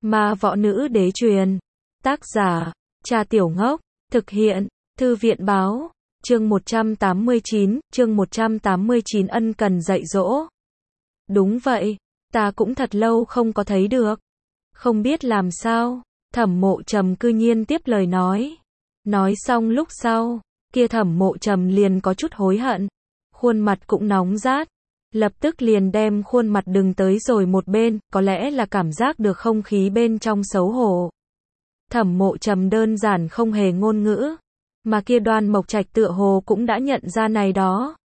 Ma võ nữ đế truyền. Tác giả, Trà Tiểu Ngốc. Thực hiện, Thư viện báo. Chương 189 ân cần dạy dỗ. Đúng vậy, ta cũng thật lâu không có thấy được. Không biết làm sao, Thẩm Mộ Trầm cư nhiên tiếp lời nói. Nói xong lúc sau, kia Thẩm Mộ Trầm liền có chút hối hận. Khuôn mặt cũng nóng rát. Lập tức liền đem khuôn mặt đừng tới rồi một bên, có lẽ là cảm giác được không khí bên trong xấu hổ. Thẩm Mộ Trầm đơn giản không hề ngôn ngữ, mà kia Đoan Mộc Trạch tựa hồ cũng đã nhận ra này đó.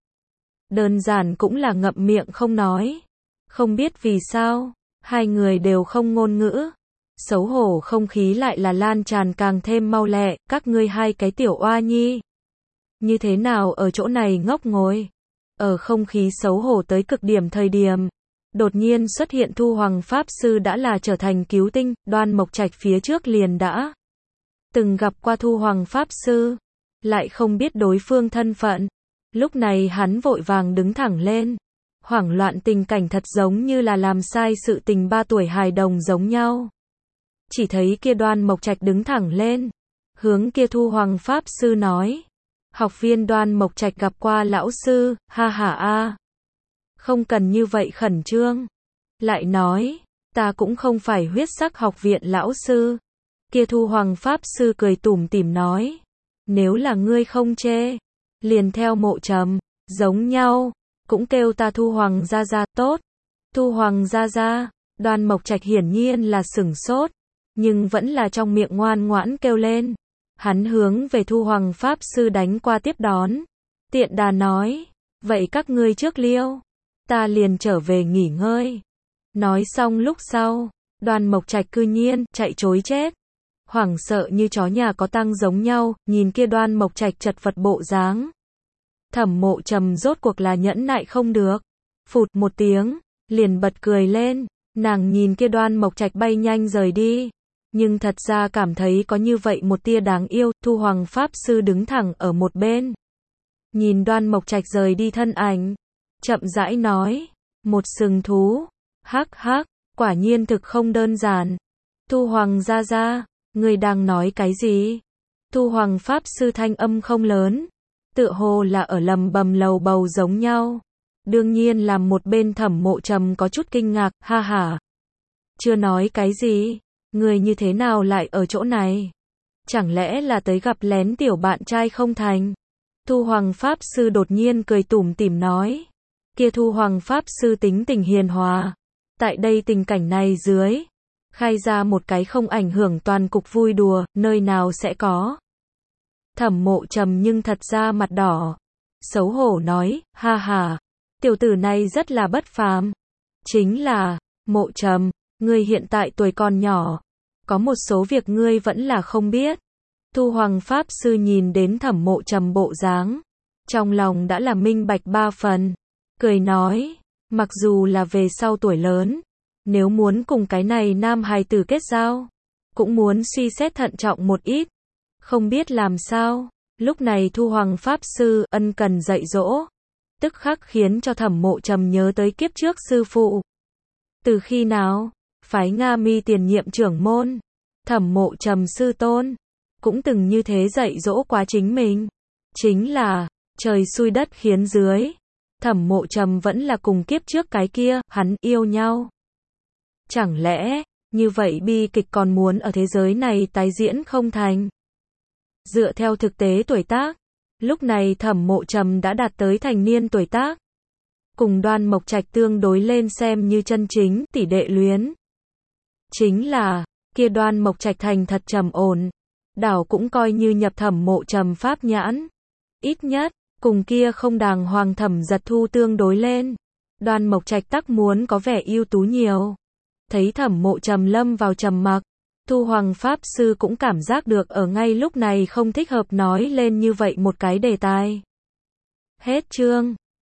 Đơn giản cũng là ngậm miệng không nói. Không biết vì sao, hai người đều không ngôn ngữ. Xấu hổ không khí lại là lan tràn càng thêm mau lẹ, các ngươi hai cái tiểu oa nhi. Như thế nào ở chỗ này ngốc ngồi? Ở không khí xấu hổ tới cực điểm thời điểm, đột nhiên xuất hiện Thu Hoàng Pháp Sư đã là trở thành cứu tinh, Đoan Mộc Trạch phía trước liền đã từng gặp qua Thu Hoàng Pháp Sư, lại không biết đối phương thân phận. Lúc này hắn vội vàng đứng thẳng lên, hoảng loạn tình cảnh thật giống như là làm sai sự tình 3 tuổi hài đồng giống nhau. Chỉ thấy kia Đoan Mộc Trạch đứng thẳng lên, hướng kia Thu Hoàng Pháp Sư nói. Học viên Đoan Mộc Trạch gặp qua lão sư, ha ha a. Không cần như vậy khẩn trương. Lại nói, ta cũng không phải huyết sắc học viện lão sư. Kia Thu Hoàng Pháp Sư cười tủm tỉm nói. Nếu là ngươi không chê, liền theo Mộ Trầm, giống nhau, cũng kêu ta Thu Hoàng gia gia, tốt. Thu Hoàng gia gia, Đoan Mộc Trạch hiển nhiên là sửng sốt, nhưng vẫn là trong miệng ngoan ngoãn kêu lên. Hắn hướng về Thu Hoàng Pháp Sư đánh qua tiếp đón. Tiện đà nói, vậy các ngươi trước liêu, ta liền trở về nghỉ ngơi. Nói xong lúc sau, Đoan Mộc Trạch cư nhiên chạy trối chết. Hoảng sợ như chó nhà có tăng giống nhau, nhìn kia Đoan Mộc Trạch chật vật bộ dáng. Thẩm Mộ Trầm rốt cuộc là nhẫn nại không được. Phụt một tiếng, liền bật cười lên, nàng nhìn kia Đoan Mộc Trạch bay nhanh rời đi. Nhưng thật ra cảm thấy có như vậy một tia đáng yêu, Thu Hoàng Pháp Sư đứng thẳng ở một bên. Nhìn Đoan Mộc Trạch rời đi thân ảnh, chậm rãi nói, một sừng thú, hắc hắc, quả nhiên thực không đơn giản. Thu Hoàng gia gia, người đang nói cái gì? Thu Hoàng Pháp Sư thanh âm không lớn, tựa hồ là ở lầm bầm lầu bầu giống nhau. Đương nhiên làm một bên Thẩm Mộ Trầm có chút kinh ngạc, ha ha. Chưa nói cái gì? Người như thế nào lại ở chỗ này? Chẳng lẽ là tới gặp lén tiểu bạn trai không thành? Thu Hoàng Pháp Sư đột nhiên cười tủm tỉm nói. Kia Thu Hoàng Pháp Sư tính tình hiền hòa. Tại đây tình cảnh này dưới, khai ra một cái không ảnh hưởng toàn cục vui đùa, nơi nào sẽ có. Thẩm Mộ Trầm nhưng thật ra mặt đỏ. Xấu hổ nói, ha ha, tiểu tử này rất là bất phàm. Chính là, Mộ Trầm, ngươi hiện tại tuổi còn nhỏ, có một số việc ngươi vẫn là không biết. Thu Hoàng Pháp Sư nhìn đến Thẩm Mộ Trầm bộ dáng, trong lòng đã là minh bạch 3 phần, cười nói, mặc dù là về sau tuổi lớn, nếu muốn cùng cái này nam hài tử kết giao, cũng muốn suy xét thận trọng một ít. Không biết làm sao, lúc này Thu Hoàng Pháp Sư ân cần dạy dỗ, tức khắc khiến cho Thẩm Mộ Trầm nhớ tới kiếp trước sư phụ. Từ khi nào? Phái Nga Mi tiền nhiệm trưởng môn, Thẩm Mộ Trầm sư tôn, cũng từng như thế dạy dỗ quá chính mình. Chính là, trời xui đất khiến dưới, Thẩm Mộ Trầm vẫn là cùng kiếp trước cái kia, hắn yêu nhau. Chẳng lẽ, như vậy bi kịch còn muốn ở thế giới này tái diễn không thành? Dựa theo thực tế tuổi tác, lúc này Thẩm Mộ Trầm đã đạt tới thành niên tuổi tác. Cùng Đoan Mộc Trạch tương đối lên xem như chân chính tỷ đệ luyến. Chính là, kia Đoan Mộc Trạch thành thật trầm ổn, đảo cũng coi như nhập Thẩm Mộ Trầm pháp nhãn. Ít nhất, cùng kia không đàng hoàng Thẩm Giật Thu tương đối lên, Đoan Mộc Trạch tắc muốn có vẻ ưu tú nhiều. Thấy Thẩm Mộ Trầm lâm vào trầm mặc, Thu Hoàng Pháp Sư cũng cảm giác được ở ngay lúc này không thích hợp nói lên như vậy một cái đề tài. Hết chương.